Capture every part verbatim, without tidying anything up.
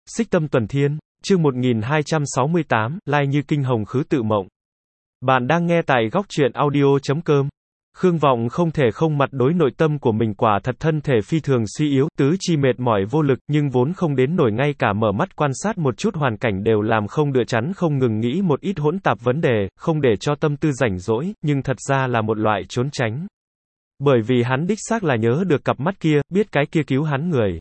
Xích Tâm Tuần Thiên, chương một nghìn hai trăm sáu mươi tám, lai như kinh hồng khứ tự mộng. Bạn đang nghe tại góc truyện audio chấm com. Khương Vọng không thể không mặt đối nội tâm của mình, quả thật thân thể phi thường suy yếu, tứ chi mệt mỏi vô lực, nhưng vốn không đến nổi ngay cả mở mắt quan sát một chút hoàn cảnh đều làm không được, chắn không ngừng nghĩ một ít hỗn tạp vấn đề, không để cho tâm tư rảnh rỗi, nhưng thật ra là một loại trốn tránh. Bởi vì hắn đích xác là nhớ được cặp mắt kia, biết cái kia cứu hắn người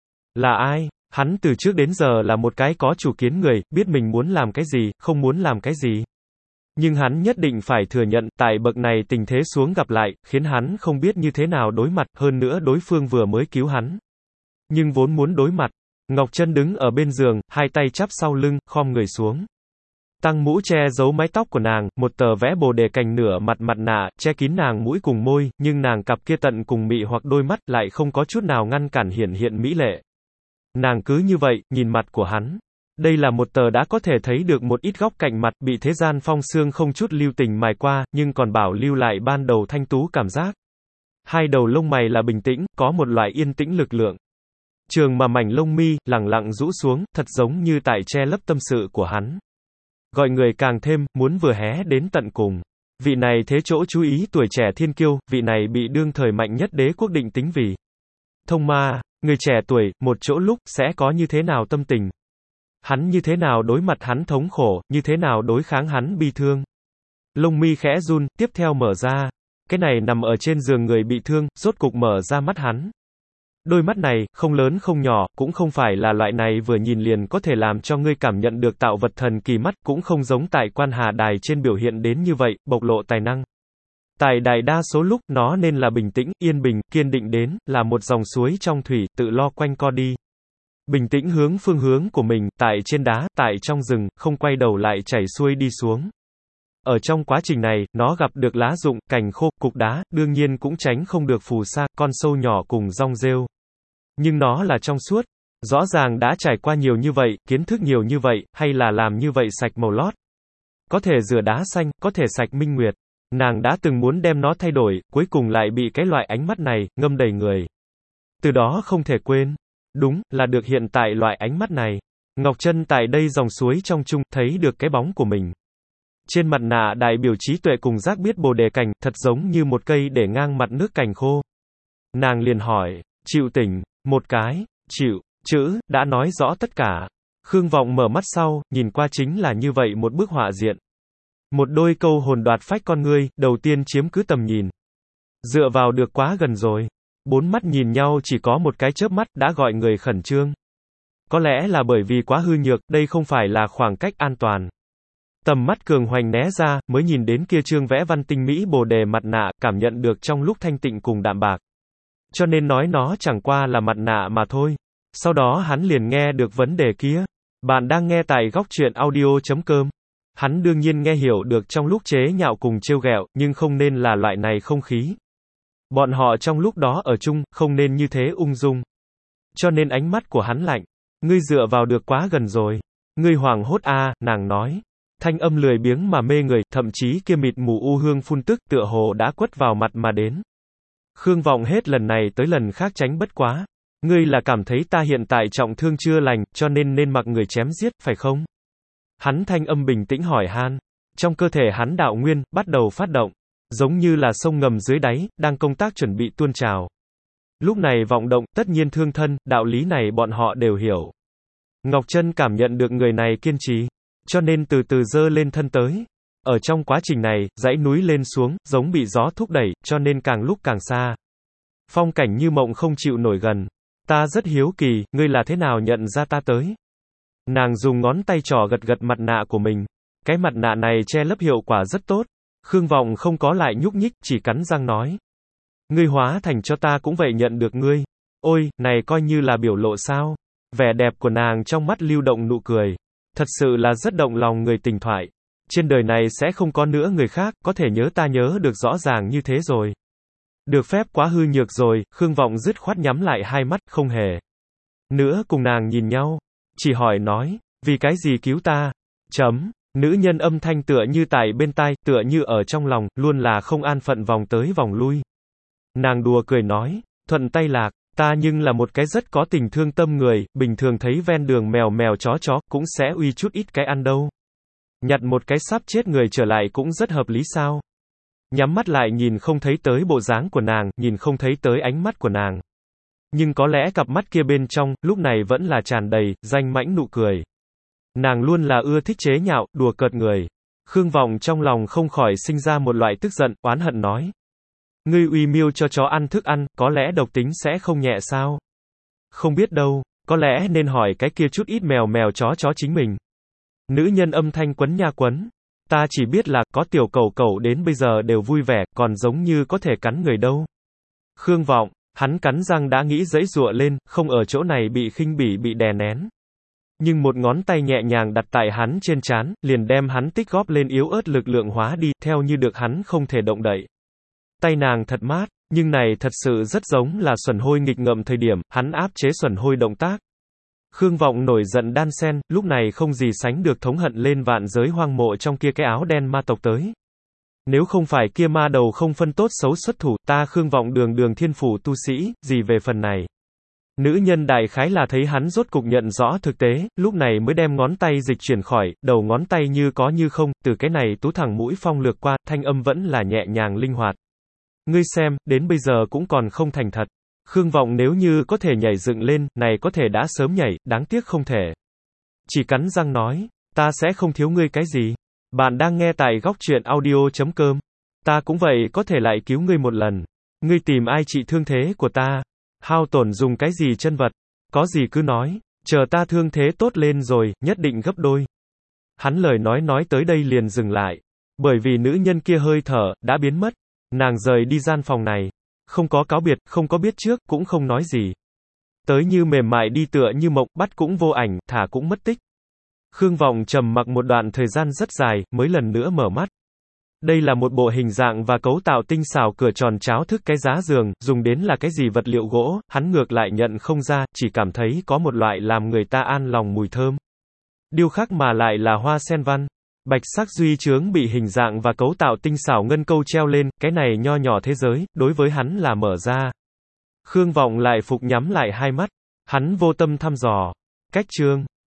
là ai. Hắn từ trước đến giờ là một cái có chủ kiến người, biết mình muốn làm cái gì, không muốn làm cái gì. Nhưng hắn nhất định phải thừa nhận, tại bậc này tình thế xuống gặp lại, khiến hắn không biết như thế nào đối mặt, hơn nữa đối phương vừa mới cứu hắn. Nhưng vốn muốn đối mặt. Ngọc Trân đứng ở bên giường, hai tay chắp sau lưng, khom người xuống. Tăng mũ che giấu mái tóc của nàng, một tờ vẽ bồ đề cành nửa mặt mặt nạ, che kín nàng mũi cùng môi, nhưng nàng cặp kia tận cùng mị hoặc đôi mắt lại không có chút nào ngăn cản hiển hiện mỹ lệ. Nàng cứ như vậy, nhìn mặt của hắn. Đây là một tờ đã có thể thấy được một ít góc cạnh mặt bị thế gian phong sương không chút lưu tình mài qua, nhưng còn bảo lưu lại ban đầu thanh tú cảm giác. Hai đầu lông mày là bình tĩnh, có một loại yên tĩnh lực lượng. Trường mà mảnh lông mi, lẳng lặng rũ xuống, thật giống như tại che lấp tâm sự của hắn. Gọi người càng thêm, muốn vừa hé đến tận cùng. Vị này thế chỗ chú ý tuổi trẻ thiên kiêu, vị này bị đương thời mạnh nhất đế quốc định tính vì thông ma. Người trẻ tuổi, một chỗ lúc, sẽ có như thế nào tâm tình? Hắn như thế nào đối mặt hắn thống khổ, như thế nào đối kháng hắn bi thương? Lông mi khẽ run, tiếp theo mở ra. Cái này nằm ở trên giường người bị thương, rốt cục mở ra mắt hắn. Đôi mắt này, không lớn không nhỏ, cũng không phải là loại này vừa nhìn liền có thể làm cho ngươi cảm nhận được tạo vật thần kỳ mắt, cũng không giống tại Quan Hà Đài trên biểu hiện đến như vậy, bộc lộ tài năng. Tại đại đa số lúc, nó nên là bình tĩnh, yên bình, kiên định đến, là một dòng suối trong thủy, tự lo quanh co đi. Bình tĩnh hướng phương hướng của mình, tại trên đá, tại trong rừng, không quay đầu lại chảy xuôi đi xuống. Ở trong quá trình này, nó gặp được lá rụng, cành khô, cục đá, đương nhiên cũng tránh không được phù sa, con sâu nhỏ cùng rong rêu. Nhưng nó là trong suốt. Rõ ràng đã trải qua nhiều như vậy, kiến thức nhiều như vậy, hay là làm như vậy sạch màu lót. Có thể rửa đá xanh, có thể sạch minh nguyệt. Nàng đã từng muốn đem nó thay đổi, cuối cùng lại bị cái loại ánh mắt này, ngâm đầy người. Từ đó không thể quên. Đúng, là được hiện tại loại ánh mắt này. Ngọc Trân tại đây dòng suối trong chung, thấy được cái bóng của mình. Trên mặt nạ đại biểu trí tuệ cùng giác biết bồ đề cành, thật giống như một cây để ngang mặt nước cành khô. Nàng liền hỏi, chịu tỉnh, một cái, chịu, chữ, đã nói rõ tất cả. Khương Vọng mở mắt sau, nhìn qua chính là như vậy một bức họa diện. Một đôi câu hồn đoạt phách con ngươi, đầu tiên chiếm cứ tầm nhìn. Dựa vào được quá gần rồi. Bốn mắt nhìn nhau chỉ có một cái chớp mắt, đã gọi người khẩn trương. Có lẽ là bởi vì quá hư nhược, đây không phải là khoảng cách an toàn. Tầm mắt cường hoành né ra, mới nhìn đến kia chương vẽ văn tinh mỹ bồ đề mặt nạ, cảm nhận được trong lúc thanh tịnh cùng đạm bạc. Cho nên nói nó chẳng qua là mặt nạ mà thôi. Sau đó hắn liền nghe được vấn đề kia. Bạn đang nghe tại góc truyện audio chấm com. Hắn đương nhiên nghe hiểu được trong lúc chế nhạo cùng trêu ghẹo, nhưng không nên là loại này không khí. Bọn họ trong lúc đó ở chung, không nên như thế ung dung. Cho nên ánh mắt của hắn lạnh. Ngươi dựa vào được quá gần rồi. Ngươi hoảng hốt a, à, nàng nói. Thanh âm lười biếng mà mê người, thậm chí kia mịt mù u hương phun tức, tựa hồ đã quất vào mặt mà đến. Khương Vọng hết lần này tới lần khác tránh bất quá. Ngươi là cảm thấy ta hiện tại trọng thương chưa lành, cho nên nên mặc người chém giết, phải không? Hắn thanh âm bình tĩnh hỏi han. Trong cơ thể hắn đạo nguyên, bắt đầu phát động. Giống như là sông ngầm dưới đáy, đang công tác chuẩn bị tuôn trào. Lúc này vọng động, tất nhiên thương thân, đạo lý này bọn họ đều hiểu. Ngọc Trân cảm nhận được người này kiên trì. Cho nên từ từ dơ lên thân tới. Ở trong quá trình này, dãy núi lên xuống, giống bị gió thúc đẩy, cho nên càng lúc càng xa. Phong cảnh như mộng không chịu nổi gần. Ta rất hiếu kỳ, ngươi là thế nào nhận ra ta tới? Nàng dùng ngón tay trỏ gật gật mặt nạ của mình. Cái mặt nạ này che lấp hiệu quả rất tốt. Khương Vọng không có lại nhúc nhích, chỉ cắn răng nói. Ngươi hóa thành cho ta cũng vậy nhận được ngươi. Ôi, này coi như là biểu lộ sao? Vẻ đẹp của nàng trong mắt lưu động nụ cười. Thật sự là rất động lòng người tình thoại. Trên đời này sẽ không có nữa người khác, có thể nhớ ta nhớ được rõ ràng như thế rồi. Được phép quá hư nhược rồi, Khương Vọng dứt khoát nhắm lại hai mắt, không hề nữa cùng nàng nhìn nhau. Chỉ hỏi nói, vì cái gì cứu ta? Chấm. Nữ nhân âm thanh tựa như tại bên tai, tựa như ở trong lòng, luôn là không an phận vòng tới vòng lui. Nàng đùa cười nói, thuận tay lạc, Ta nhưng là một cái rất có tình thương tâm người, bình thường thấy ven đường mèo mèo chó chó, cũng sẽ uy chút ít cái ăn đâu. Nhặt một cái sắp chết người trở lại cũng rất hợp lý sao. Nhắm mắt lại nhìn không thấy tới bộ dáng của nàng, nhìn không thấy tới ánh mắt của nàng. Nhưng có lẽ cặp mắt kia bên trong, lúc này vẫn là tràn đầy, danh mãnh nụ cười. Nàng luôn là ưa thích chế nhạo, đùa cợt người. Khương Vọng trong lòng không khỏi sinh ra một loại tức giận, oán hận nói. Ngươi uy miêu cho chó ăn thức ăn, có lẽ độc tính sẽ không nhẹ sao? Không biết đâu, có lẽ nên hỏi cái kia chút ít mèo mèo chó chó chính mình. Nữ nhân âm thanh quấn nha quấn. Ta chỉ biết là, có tiểu cẩu cẩu đến bây giờ đều vui vẻ, còn giống như có thể cắn người đâu. Khương Vọng, hắn cắn răng đã nghĩ giãy giụa lên, không ở chỗ này bị khinh bỉ bị đè nén. Nhưng một ngón tay nhẹ nhàng đặt tại hắn trên trán, liền đem hắn tích góp lên yếu ớt lực lượng hóa đi, theo như được hắn không thể động đậy. Tay nàng thật mát, nhưng này thật sự rất giống là Xuẩn Hôi nghịch ngợm thời điểm, hắn áp chế Xuẩn Hôi động tác. Khương Vọng nổi giận đan sen, lúc này không gì sánh được thống hận lên vạn giới hoang mộ trong kia cái áo đen ma tộc tới. Nếu không phải kia ma đầu không phân tốt xấu xuất thủ, ta Khương Vọng đường đường thiên phủ tu sĩ, gì về phần này. Nữ nhân đại khái là thấy hắn rốt cục nhận rõ thực tế, lúc này mới đem ngón tay dịch chuyển khỏi, đầu ngón tay như có như không, từ cái này tú thẳng mũi phong lược qua, thanh âm vẫn là nhẹ nhàng linh hoạt. Ngươi xem, đến bây giờ cũng còn không thành thật. Khương Vọng nếu như có thể nhảy dựng lên, này có thể đã sớm nhảy, đáng tiếc không thể. Chỉ cắn răng nói, ta sẽ không thiếu ngươi cái gì. Bạn đang nghe tại góc truyện audio chấm com. Ta cũng vậy có thể lại cứu ngươi một lần. Ngươi tìm ai trị thương thế của ta? Hao tổn dùng cái gì chân vật? Có gì cứ nói, chờ ta thương thế tốt lên rồi, nhất định gấp đôi. Hắn lời nói nói tới đây liền dừng lại. Bởi vì nữ nhân kia hơi thở, đã biến mất. Nàng rời đi gian phòng này. Không có cáo biệt, không có biết trước, cũng không nói gì. Tới như mềm mại đi tựa như mộng, bắt cũng vô ảnh, thả cũng mất tích. Khương Vọng trầm mặc một đoạn thời gian rất dài, mới lần nữa mở mắt. Đây là một bộ hình dạng và cấu tạo tinh xảo cửa tròn cháo thức cái giá giường, dùng đến là cái gì vật liệu gỗ, hắn ngược lại nhận không ra, chỉ cảm thấy có một loại làm người ta an lòng mùi thơm. Điêu khắc mà lại là hoa sen văn. Bạch sắc duy chướng bị hình dạng và cấu tạo tinh xảo ngân câu treo lên, cái này nho nhỏ thế giới, đối với hắn là mở ra. Khương Vọng lại phục nhắm lại hai mắt. Hắn vô tâm thăm dò. Cách chương